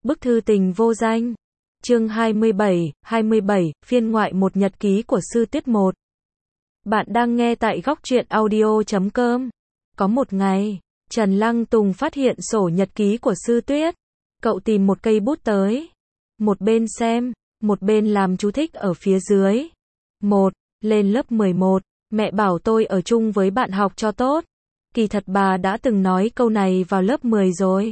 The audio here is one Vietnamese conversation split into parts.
Bức thư tình vô danh. Chương 27, phiên ngoại một nhật ký của Sư Tuyết 1. Bạn đang nghe tại góc truyện audio.com. Có một ngày, Trần Lăng Tùng phát hiện sổ nhật ký của Sư Tuyết. Cậu tìm một cây bút tới. Một bên xem, một bên làm chú thích ở phía dưới. 1. Lên lớp 11, mẹ bảo tôi ở chung với bạn học cho tốt. Kỳ thật bà đã từng nói câu này vào lớp 10 rồi.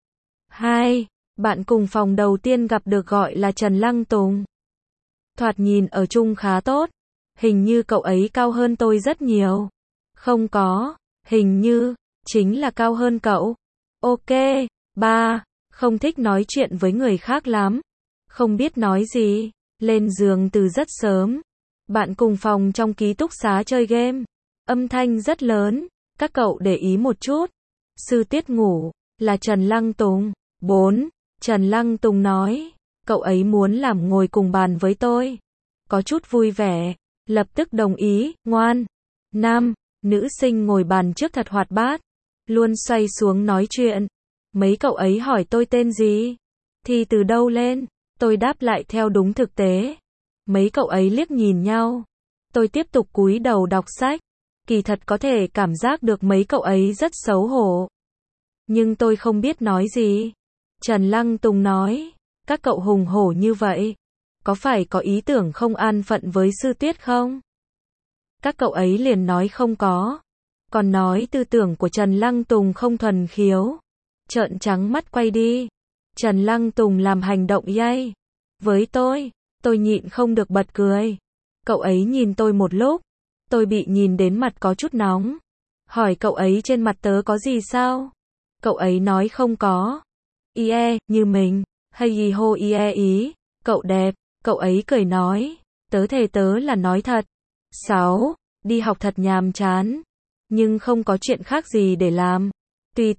2. Bạn cùng phòng đầu tiên gặp được gọi là Trần Lăng Tùng. Thoạt nhìn ở chung khá tốt. Hình như cậu ấy cao hơn tôi rất nhiều. Không có, hình như, chính là cao hơn cậu. Ok. 3. Không thích nói chuyện với người khác lắm. Không biết nói gì. Lên giường từ rất sớm. Bạn cùng phòng trong ký túc xá chơi game. Âm thanh rất lớn. Các cậu để ý một chút. Sư Tuyết ngủ, là Trần Lăng Tùng. 4. Trần Lăng Tùng nói, cậu ấy muốn làm ngồi cùng bàn với tôi. Có chút vui vẻ, lập tức đồng ý, ngoan. 5. Nữ sinh ngồi bàn trước thật hoạt bát, luôn xoay xuống nói chuyện. Mấy cậu ấy hỏi tôi tên gì, thì từ đâu lên, tôi đáp lại theo đúng thực tế. Mấy cậu ấy liếc nhìn nhau. Tôi tiếp tục cúi đầu đọc sách. Kỳ thật có thể cảm giác được mấy cậu ấy rất xấu hổ. Nhưng tôi không biết nói gì. Trần Lăng Tùng nói, các cậu hùng hổ như vậy, có phải có ý tưởng không an phận với Sư Tuyết không? Các cậu ấy liền nói không có. Còn nói tư tưởng của Trần Lăng Tùng không thuần khiếu. Trợn trắng mắt quay đi. Trần Lăng Tùng làm hành động yay. Với tôi nhịn không được bật cười. Cậu ấy nhìn tôi một lúc. Tôi bị nhìn đến mặt có chút nóng. Hỏi cậu ấy trên mặt tớ có gì sao? Cậu ấy nói không có. Như mình, hay gì hô ý, cậu đẹp, cậu ấy cười nói, tớ thề tớ là nói thật. 6. Đi học thật nhàm chán, nhưng không có chuyện khác gì để làm. Tùy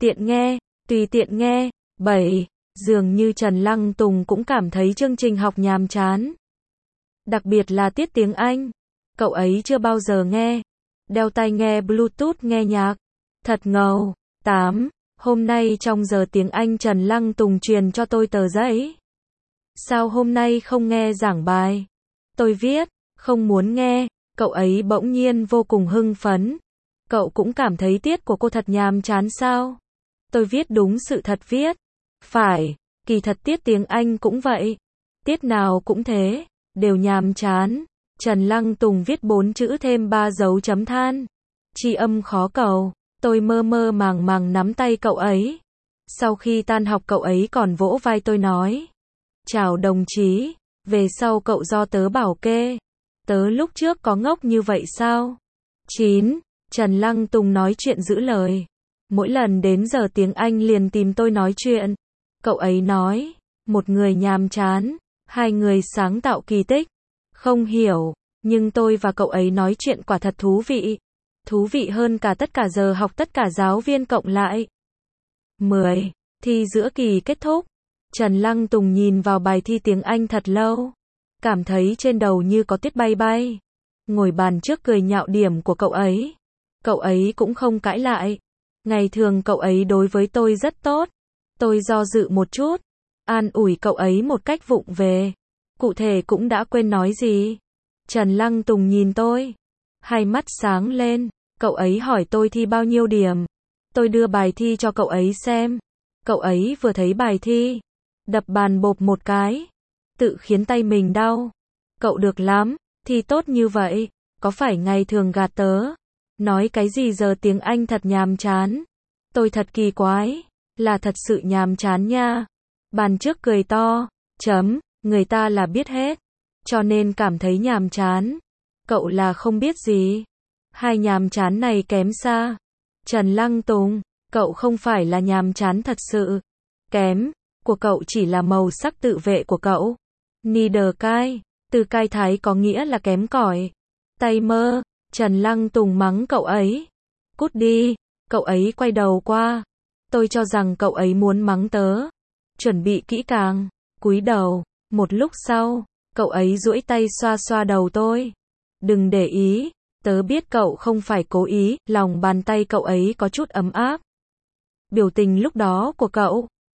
tiện nghe. 7. Dường như Trần Lăng Tùng cũng cảm thấy chương trình học nhàm chán. Đặc biệt là tiết tiếng Anh, cậu ấy chưa bao giờ nghe. Đeo tai nghe Bluetooth nghe nhạc. Thật ngầu. 8. Hôm nay trong giờ tiếng Anh Trần Lăng Tùng truyền cho tôi tờ giấy. Sao hôm nay không nghe giảng bài? Tôi viết, không muốn nghe. Cậu ấy bỗng nhiên vô cùng hưng phấn. Cậu cũng cảm thấy tiết của cô thật nhàm chán sao? Tôi viết đúng sự thật viết. Phải, kỳ thật tiết tiếng Anh cũng vậy. Tiết nào cũng thế, đều nhàm chán. Trần Lăng Tùng viết 4 chữ thêm 3 dấu chấm than. Tri âm khó cầu. Tôi mơ mơ màng màng nắm tay cậu ấy. Sau khi tan học cậu ấy còn vỗ vai tôi nói. Chào đồng chí, về sau cậu do tớ bảo kê. Tớ lúc trước có ngốc như vậy sao? 9. Trần Lăng Tùng nói chuyện giữ lời. Mỗi lần đến giờ tiếng Anh liền tìm tôi nói chuyện. Cậu ấy nói, một người nhàm chán, hai người sáng tạo kỳ tích. Không hiểu, nhưng tôi và cậu ấy nói chuyện quả thật thú vị. Thú vị hơn cả tất cả giờ học tất cả giáo viên cộng lại. 10. Thi giữa kỳ kết thúc. Trần Lăng Tùng nhìn vào bài thi tiếng Anh thật lâu. Cảm thấy trên đầu như có tuyết bay bay. Ngồi bàn trước cười nhạo điểm của cậu ấy. Cậu ấy cũng không cãi lại. Ngày thường cậu ấy đối với tôi rất tốt. Tôi do dự một chút. An ủi cậu ấy một cách vụng về. Cụ thể cũng đã quên nói gì. Trần Lăng Tùng nhìn tôi. Hai mắt sáng lên. Cậu ấy hỏi tôi thi bao nhiêu điểm. Tôi đưa bài thi cho cậu ấy xem. Cậu ấy vừa thấy bài thi, đập bàn bộp một cái. Tự khiến tay mình đau. Cậu được lắm, thi tốt như vậy. Có phải ngày thường gạt tớ? Nói cái gì giờ tiếng Anh thật nhàm chán. Tôi thật kỳ quái. Là thật sự nhàm chán nha. Bàn trước cười to. Người ta là biết hết. Cho nên cảm thấy nhàm chán. Cậu là không biết gì. Hai nhàm chán này kém xa. Trần Lăng Tùng, cậu không phải là nhàm chán thật sự. Kém, của cậu chỉ là màu sắc tự vệ của cậu. Niederkai, từ cai thái có nghĩa là kém cỏi. Tay mơ, Trần Lăng Tùng mắng cậu ấy. Cút đi, cậu ấy quay đầu qua. Tôi cho rằng cậu ấy muốn mắng tớ. Chuẩn bị kỹ càng, cúi đầu. Một lúc sau, cậu ấy duỗi tay xoa xoa đầu tôi. Đừng để ý. Tớ biết cậu không phải cố ý, lòng bàn tay cậu ấy có chút ấm áp. Biểu tình lúc đó của cậu,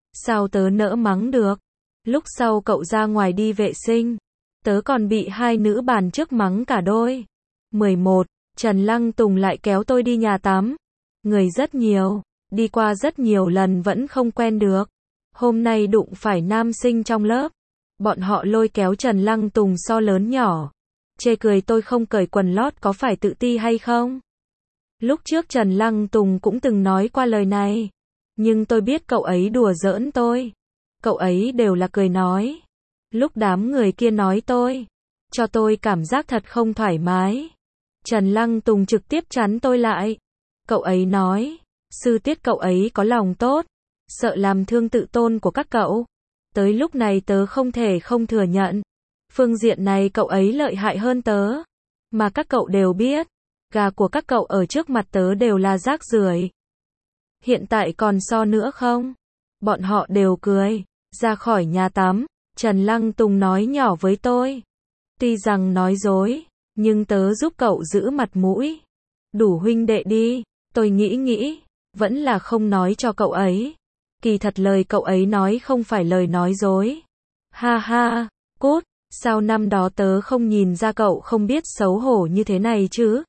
Sao tớ nỡ mắng được? Lúc sau cậu ra ngoài đi vệ sinh, tớ còn bị hai nữ bàn trước mắng cả đôi. 11. Trần Lăng Tùng lại kéo tôi đi nhà tắm. Người rất nhiều, đi qua rất nhiều lần vẫn không quen được. Hôm nay đụng phải nam sinh trong lớp. Bọn họ lôi kéo Trần Lăng Tùng so lớn nhỏ. Chê cười tôi không cởi quần lót có phải tự ti hay không? Lúc trước Trần Lăng Tùng cũng từng nói qua lời này. Nhưng tôi biết cậu ấy đùa giỡn tôi. Cậu ấy đều là cười nói. Lúc đám người kia nói tôi, cho tôi cảm giác thật không thoải mái. Trần Lăng Tùng trực tiếp chắn tôi lại. Cậu ấy nói, sư Tiết cậu ấy có lòng tốt, sợ làm thương tự tôn của các cậu. Tới lúc này tớ không thể không thừa nhận. Phương diện này cậu ấy lợi hại hơn tớ. Mà các cậu đều biết, gà của các cậu ở trước mặt tớ đều là rác rưởi. Hiện tại còn so nữa không? Bọn họ đều cười. Ra khỏi nhà tắm, Trần Lăng Tùng nói nhỏ với tôi. Tuy rằng nói dối, nhưng tớ giúp cậu giữ mặt mũi. Đủ huynh đệ đi. Tôi nghĩ, vẫn là không nói cho cậu ấy. Kỳ thật lời cậu ấy nói không phải lời nói dối. Ha ha, cút, sao năm đó tớ không nhìn ra cậu không biết xấu hổ như thế này chứ?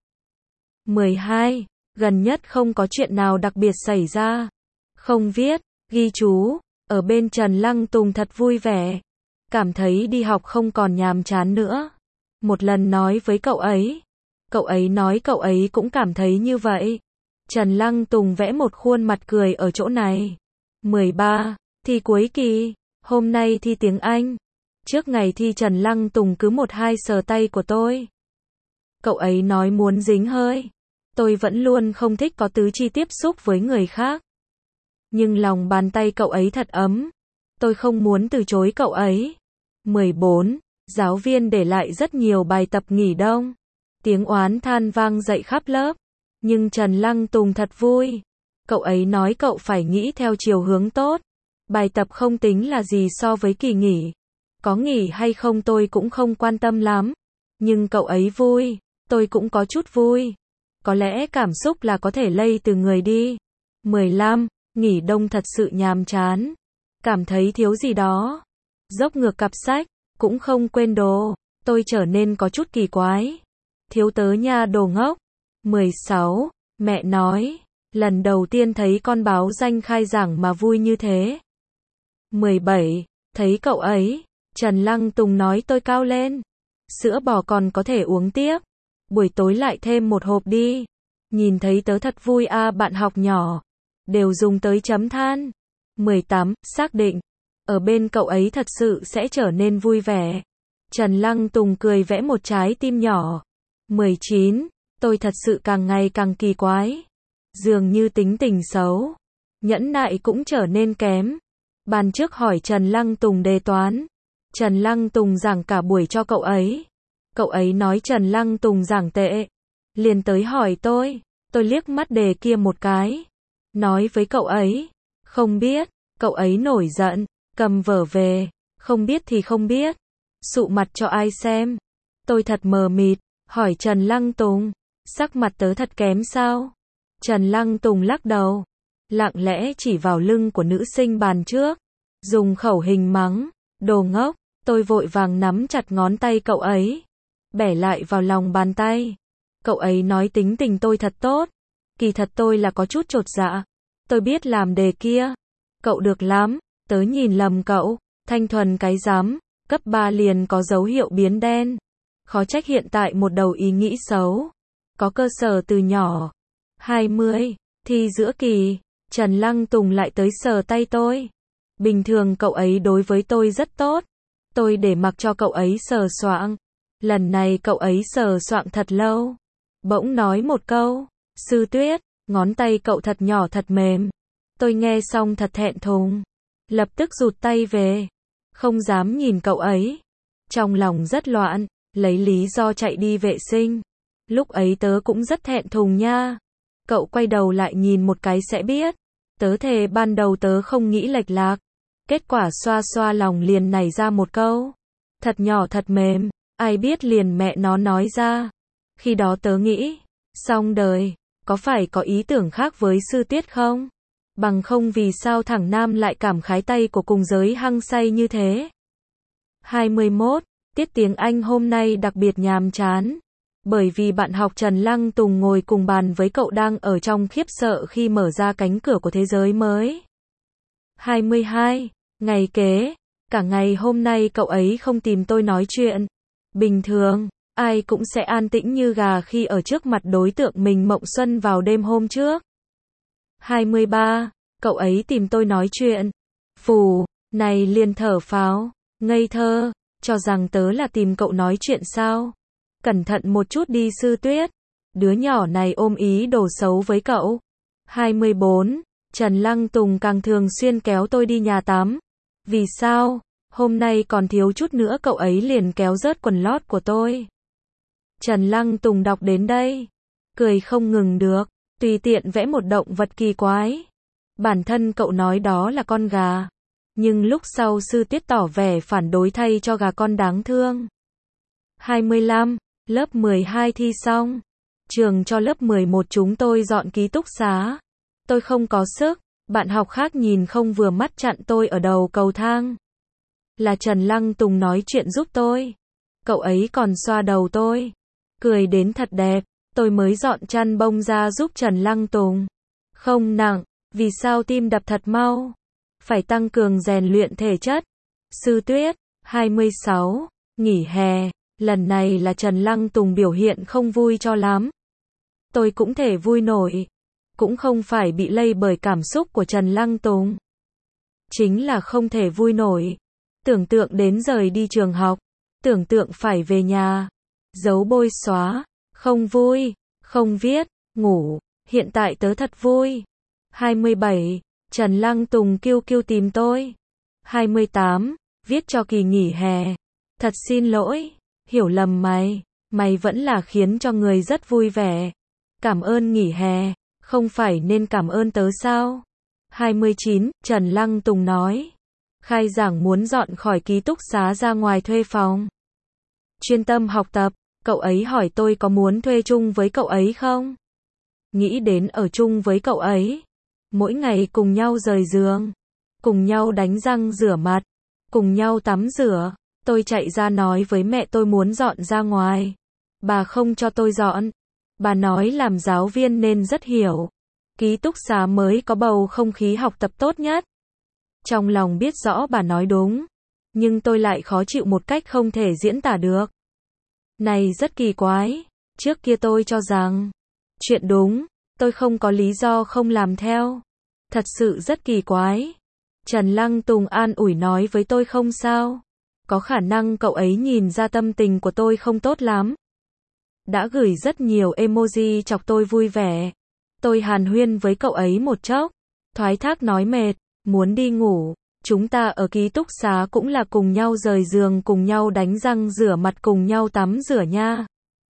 12. Gần nhất không có chuyện nào đặc biệt xảy ra. Không viết, ghi chú, ở bên Trần Lăng Tùng thật vui vẻ. Cảm thấy đi học không còn nhàm chán nữa. Một lần nói với cậu ấy nói cậu ấy cũng cảm thấy như vậy. Trần Lăng Tùng vẽ một khuôn mặt cười ở chỗ này. 13. Thi cuối kỳ, hôm nay thi tiếng Anh. Trước ngày thi Trần Lăng Tùng cứ một hai sờ tay của tôi. Cậu ấy nói muốn dính hơi. Tôi vẫn luôn không thích có tứ chi tiếp xúc với người khác. Nhưng lòng bàn tay cậu ấy thật ấm. Tôi không muốn từ chối cậu ấy. 14. Giáo viên để lại rất nhiều bài tập nghỉ đông. Tiếng oán than vang dậy khắp lớp. Nhưng Trần Lăng Tùng thật vui. Cậu ấy nói cậu phải nghĩ theo chiều hướng tốt. Bài tập không tính là gì so với kỳ nghỉ. Có nghỉ hay không tôi cũng không quan tâm lắm. Nhưng cậu ấy vui, tôi cũng có chút vui. Có lẽ cảm xúc là có thể lây từ người đi. 15. Nghỉ đông thật sự nhàm chán. Cảm thấy thiếu gì đó. Dốc ngược cặp sách, cũng không quên đồ. Tôi trở nên có chút kỳ quái. Thiếu tớ nha đồ ngốc. 16. Mẹ nói, lần đầu tiên thấy con báo danh khai giảng mà vui như thế. 17. Thấy cậu ấy, Trần Lăng Tùng nói tôi cao lên. Sữa bò còn có thể uống tiếp. Buổi tối lại thêm một hộp đi. Nhìn thấy tớ thật vui à, bạn học nhỏ đều dùng tới chấm than. 18. Xác định, ở bên cậu ấy thật sự sẽ trở nên vui vẻ. Trần Lăng Tùng cười vẽ một trái tim nhỏ. 19. Tôi thật sự càng ngày càng kỳ quái. Dường như tính tình xấu, nhẫn nại cũng trở nên kém. Bàn trước hỏi Trần Lăng Tùng đề toán. Trần Lăng Tùng giảng cả buổi cho cậu ấy. Cậu ấy nói Trần Lăng Tùng giảng tệ. Liền tới hỏi tôi liếc mắt đề kia một cái. Nói với cậu ấy, không biết, cậu ấy nổi giận, cầm vở về, không biết thì không biết. Sụ mặt cho ai xem. Tôi thật mờ mịt, hỏi Trần Lăng Tùng, sắc mặt tớ thật kém sao? Trần Lăng Tùng lắc đầu, lặng lẽ chỉ vào lưng của nữ sinh bàn trước, dùng khẩu hình mắng, đồ ngốc. Tôi vội vàng nắm chặt ngón tay cậu ấy, bẻ lại vào lòng bàn tay. Cậu ấy nói tính tình tôi thật tốt. Kỳ thật tôi là có chút chột dạ. Tôi biết làm đề kia. Cậu được lắm, tớ nhìn lầm cậu, thanh thuần cái rắm, cấp 3 liền có dấu hiệu biến đen. Khó trách hiện tại một đầu ý nghĩ xấu. Có cơ sở từ nhỏ. 20. Thi giữa kỳ, Trần Lăng Tùng lại tới sờ tay tôi. Bình thường cậu ấy đối với tôi rất tốt. Tôi để mặc cho cậu ấy sờ soạng. Lần này cậu ấy sờ soạng thật lâu. Bỗng nói một câu, Sư Tuyết, ngón tay cậu thật nhỏ thật mềm. Tôi nghe xong thật thẹn thùng. Lập tức rụt tay về. Không dám nhìn cậu ấy. Trong lòng rất loạn, lấy lý do chạy đi vệ sinh. Lúc ấy tớ cũng rất thẹn thùng nha. Cậu quay đầu lại nhìn một cái sẽ biết. Tớ thề ban đầu tớ không nghĩ lệch lạc. Kết quả xoa xoa lòng liền nảy ra một câu. Thật nhỏ thật mềm, ai biết liền mẹ nó nói ra. Khi đó tớ nghĩ, xong đời, có phải có ý tưởng khác với Sư Tiết không? Bằng không vì sao thằng Nam lại cảm khái tay của cùng giới hăng say như thế. 21. Tiết tiếng Anh hôm nay đặc biệt nhàm chán. Bởi vì bạn học Trần Lăng Tùng ngồi cùng bàn với cậu đang ở trong khiếp sợ khi mở ra cánh cửa của thế giới mới. 22. Ngày kế, cả ngày hôm nay cậu ấy không tìm tôi nói chuyện. Bình thường, ai cũng sẽ an tĩnh như gà khi ở trước mặt đối tượng mình mộng xuân vào đêm hôm trước. 23. Cậu ấy tìm tôi nói chuyện. Phù, này liền thở phào, ngây thơ, cho rằng tớ là tìm cậu nói chuyện sao? Cẩn thận một chút đi Sư Tuyết. Đứa nhỏ này ôm ý đồ xấu với cậu. 24. Trần Lăng Tùng càng thường xuyên kéo tôi đi nhà tắm. Vì sao? Hôm nay còn thiếu chút nữa cậu ấy liền kéo rớt quần lót của tôi. Trần Lăng Tùng đọc đến đây, cười không ngừng được, tùy tiện vẽ một động vật kỳ quái. Bản thân cậu nói đó là con gà, nhưng lúc sau Sư Tiết tỏ vẻ phản đối thay cho gà con đáng thương. 25. Lớp 12 thi xong. Trường cho lớp 11 chúng tôi dọn ký túc xá. Tôi không có sức, bạn học khác nhìn không vừa mắt chặn tôi ở đầu cầu thang. Là Trần Lăng Tùng nói chuyện giúp tôi. Cậu ấy còn xoa đầu tôi, cười đến thật đẹp. Tôi mới dọn chăn bông ra giúp Trần Lăng Tùng. Không nặng, vì sao tim đập thật mau? Phải tăng cường rèn luyện thể chất. Sư Tuyết. 26. Nghỉ hè, lần này là Trần Lăng Tùng biểu hiện không vui cho lắm. Tôi cũng thể vui nổi, cũng không phải bị lây bởi cảm xúc của Trần Lăng Tùng. Chính là không thể vui nổi. Tưởng tượng đến rời đi trường học, tưởng tượng phải về nhà, giấu bôi xóa, không vui, không viết, ngủ, hiện tại tớ thật vui. 27. Trần Lăng Tùng kêu tìm tôi. 28. Viết cho kỳ nghỉ hè. Thật xin lỗi, hiểu lầm mày vẫn là khiến cho người rất vui vẻ. Cảm ơn nghỉ hè, không phải nên cảm ơn tớ sao? 29. Trần Lăng Tùng nói. Khai giảng muốn dọn khỏi ký túc xá ra ngoài thuê phòng. Chuyên tâm học tập, cậu ấy hỏi tôi có muốn thuê chung với cậu ấy không? Nghĩ đến ở chung với cậu ấy. Mỗi ngày cùng nhau rời giường, cùng nhau đánh răng rửa mặt, cùng nhau tắm rửa. Tôi chạy ra nói với mẹ tôi muốn dọn ra ngoài. Bà không cho tôi dọn. Bà nói làm giáo viên nên rất hiểu. Ký túc xá mới có bầu không khí học tập tốt nhất. Trong lòng biết rõ bà nói đúng, nhưng tôi lại khó chịu một cách không thể diễn tả được. Này rất kỳ quái, trước kia tôi cho rằng chuyện đúng, tôi không có lý do không làm theo. Thật sự rất kỳ quái. Trần Lăng Tùng an ủi nói với tôi không sao. Có khả năng cậu ấy nhìn ra tâm tình của tôi không tốt lắm. Đã gửi rất nhiều emoji chọc tôi vui vẻ. Tôi hàn huyên với cậu ấy một chốc, thoái thác nói mệt, muốn đi ngủ. Chúng ta ở ký túc xá cũng là cùng nhau rời giường, cùng nhau đánh răng rửa mặt, cùng nhau tắm rửa nha.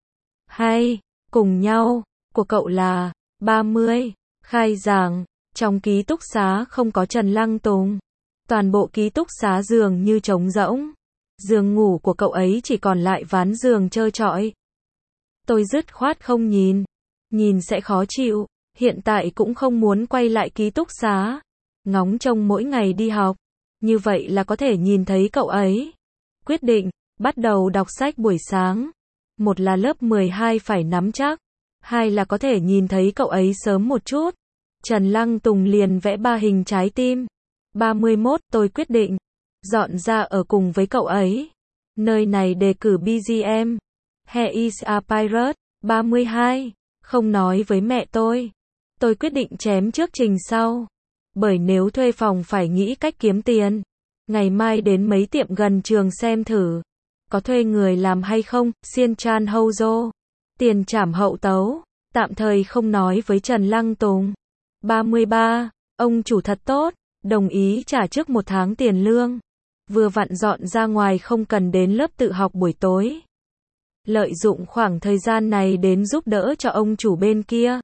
Hay, cùng nhau, của cậu là 30. Khai giảng, trong ký túc xá không có Trần Lăng Tùng. Toàn bộ ký túc xá giường như trống rỗng. Giường ngủ của cậu ấy chỉ còn lại ván giường trơ trọi. Tôi dứt khoát không nhìn sẽ khó chịu, hiện tại cũng không muốn quay lại ký túc xá. Ngóng trông mỗi ngày đi học, như vậy là có thể nhìn thấy cậu ấy. Quyết định, bắt đầu đọc sách buổi sáng. Một là lớp 12 phải nắm chắc, hai là có thể nhìn thấy cậu ấy sớm một chút. Trần Lăng Tùng liền vẽ 3 hình trái tim. 31. Tôi quyết định dọn ra ở cùng với cậu ấy. Nơi này đề cử BGM. He is a pirate. 32. Không nói với mẹ tôi. Tôi quyết định chém trước trình sau. Bởi nếu thuê phòng phải nghĩ cách kiếm tiền. Ngày mai đến mấy tiệm gần trường xem thử. Có thuê người làm hay không, Xiên Chan Houzo. Tiền trảm hậu tấu. Tạm thời không nói với Trần Lăng Tùng. 33. Ông chủ thật tốt. Đồng ý trả trước 1 tháng tiền lương. Vừa vặn dọn ra ngoài không cần đến lớp tự học buổi tối. Lợi dụng khoảng thời gian này đến giúp đỡ cho ông chủ bên kia.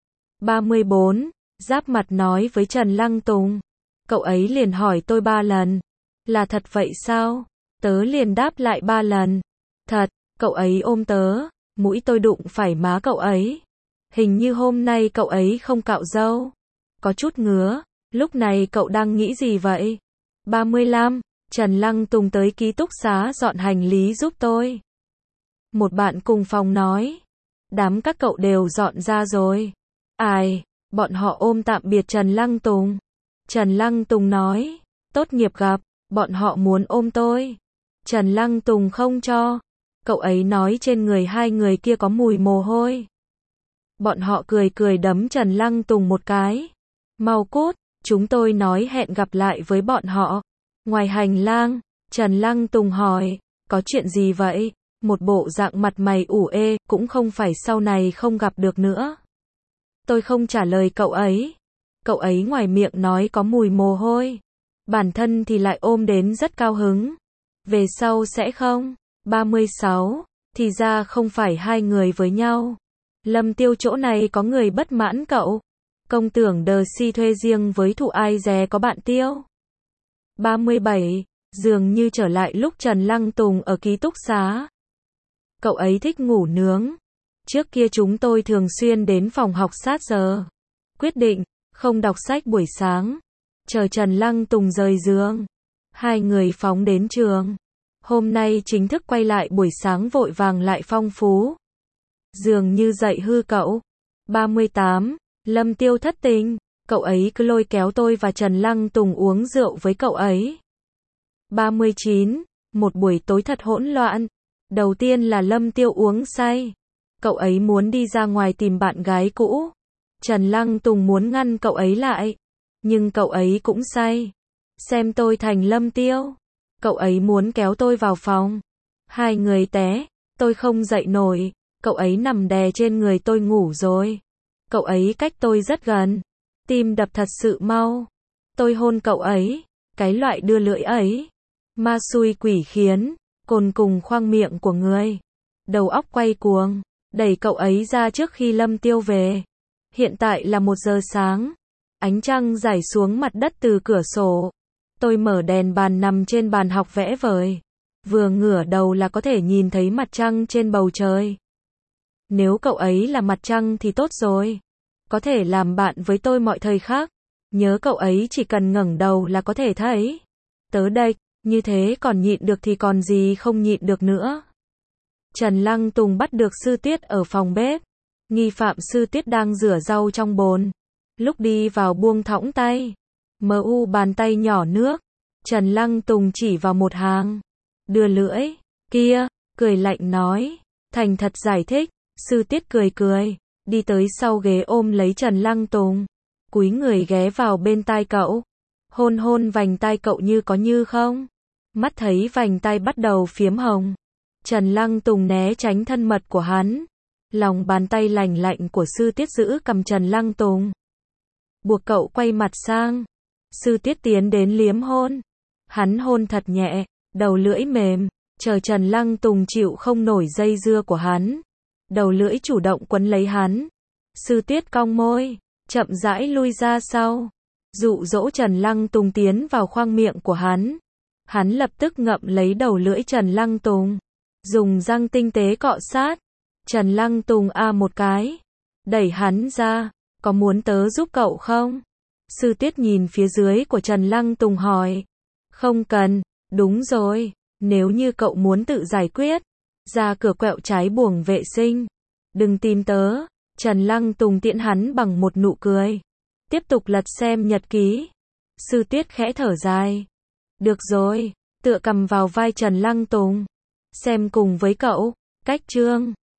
34. Giáp mặt nói với Trần Lăng Tùng. Cậu ấy liền hỏi tôi 3 lần. Là thật vậy sao? Tớ liền đáp lại 3 lần. Thật, cậu ấy ôm tớ. Mũi tôi đụng phải má cậu ấy. Hình như hôm nay cậu ấy không cạo râu. Có chút ngứa. Lúc này cậu đang nghĩ gì vậy? 35. Trần Lăng Tùng tới ký túc xá dọn hành lý giúp tôi. Một bạn cùng phòng nói. Đám các cậu đều dọn ra rồi. Ai? Bọn họ ôm tạm biệt Trần Lăng Tùng. Trần Lăng Tùng nói. Tốt nghiệp gặp, bọn họ muốn ôm tôi. Trần Lăng Tùng không cho. Cậu ấy nói trên người hai người kia có mùi mồ hôi. Bọn họ cười cười đấm Trần Lăng Tùng một cái. Mau cút, chúng tôi nói hẹn gặp lại với bọn họ. Ngoài hành lang, Trần Lăng Tùng hỏi, có chuyện gì vậy? Một bộ dạng mặt mày ủ ê, cũng không phải sau này không gặp được nữa. Tôi không trả lời cậu ấy. Cậu ấy ngoài miệng nói có mùi mồ hôi. Bản thân thì lại ôm đến rất cao hứng. Về sau sẽ không? 36. Thì ra không phải hai người với nhau. Lâm Tiêu chỗ này có người bất mãn cậu. Công tưởng đờ si thuê riêng với Thụ Ai Dè có bạn Tiêu. 37. Dường như trở lại lúc Trần Lăng Tùng ở ký túc xá. Cậu ấy thích ngủ nướng. Trước kia chúng tôi thường xuyên đến phòng học sát giờ. Quyết định, không đọc sách buổi sáng. Chờ Trần Lăng Tùng rời giường. Hai người phóng đến trường. Hôm nay chính thức quay lại buổi sáng vội vàng lại phong phú. Dường như dạy hư cậu. 38. Lâm Tiêu thất tình. Cậu ấy cứ lôi kéo tôi và Trần Lăng Tùng uống rượu với cậu ấy. 39. Một buổi tối thật hỗn loạn. Đầu tiên là Lâm Tiêu uống say. Cậu ấy muốn đi ra ngoài tìm bạn gái cũ. Trần Lăng Tùng muốn ngăn cậu ấy lại. Nhưng cậu ấy cũng say. Xem tôi thành Lâm Tiêu. Cậu ấy muốn kéo tôi vào phòng. Hai người té. Tôi không dậy nổi. Cậu ấy nằm đè trên người tôi ngủ rồi. Cậu ấy cách tôi rất gần. Tim đập thật sự mau. Tôi hôn cậu ấy. Cái loại đưa lưỡi ấy. Ma xui quỷ khiến. Cồn cùng khoang miệng của người. Đầu óc quay cuồng. Đẩy cậu ấy ra trước khi Lâm Tiêu về. Hiện tại là 1 giờ sáng. Ánh trăng rải xuống mặt đất từ cửa sổ. Tôi mở đèn bàn nằm trên bàn học vẽ vời. Vừa ngửa đầu là có thể nhìn thấy mặt trăng trên bầu trời. Nếu cậu ấy là mặt trăng thì tốt rồi. Có thể làm bạn với tôi mọi thời khắc. Nhớ cậu ấy chỉ cần ngẩng đầu là có thể thấy. Tớ đây, như thế còn nhịn được thì còn gì không nhịn được nữa. Trần Lăng Tùng bắt được Sư Tiết ở phòng bếp. Nghi phạm Sư Tiết đang rửa rau trong bồn. Lúc đi vào buông thõng tay. Mu bàn tay nhỏ nước. Trần Lăng Tùng chỉ vào một hàng. Đưa lưỡi. Kia, cười lạnh nói. Thành thật giải thích. Sư Tiết cười cười. Đi tới sau ghế ôm lấy Trần Lăng Tùng. Cúi người ghé vào bên tai cậu. Hôn hôn vành tai cậu như có như không. Mắt thấy vành tai bắt đầu phiếm hồng. Trần Lăng Tùng né tránh thân mật của hắn. Lòng bàn tay lành lạnh của Sư Tiết giữ cầm Trần Lăng Tùng. Buộc cậu quay mặt sang. Sư Tiết tiến đến liếm hôn. Hắn hôn thật nhẹ, đầu lưỡi mềm, chờ Trần Lăng Tùng chịu không nổi dây dưa của hắn. Đầu lưỡi chủ động quấn lấy hắn. Sư Tiết cong môi, chậm rãi lui ra sau. Dụ dỗ Trần Lăng Tùng tiến vào khoang miệng của hắn. Hắn lập tức ngậm lấy đầu lưỡi Trần Lăng Tùng. Dùng răng tinh tế cọ sát. Trần Lăng Tùng một cái. Đẩy hắn ra. Có muốn tớ giúp cậu không? Sư Tiết nhìn phía dưới của Trần Lăng Tùng hỏi. Không cần, đúng rồi. Nếu như cậu muốn tự giải quyết. Ra cửa quẹo trái buồng vệ sinh. Đừng tìm tớ. Trần Lăng Tùng tiễn hắn bằng một nụ cười. Tiếp tục lật xem nhật ký. Sư Tiết khẽ thở dài. Được rồi, tựa cầm vào vai Trần Lăng Tùng. Xem cùng với cậu. Cách chương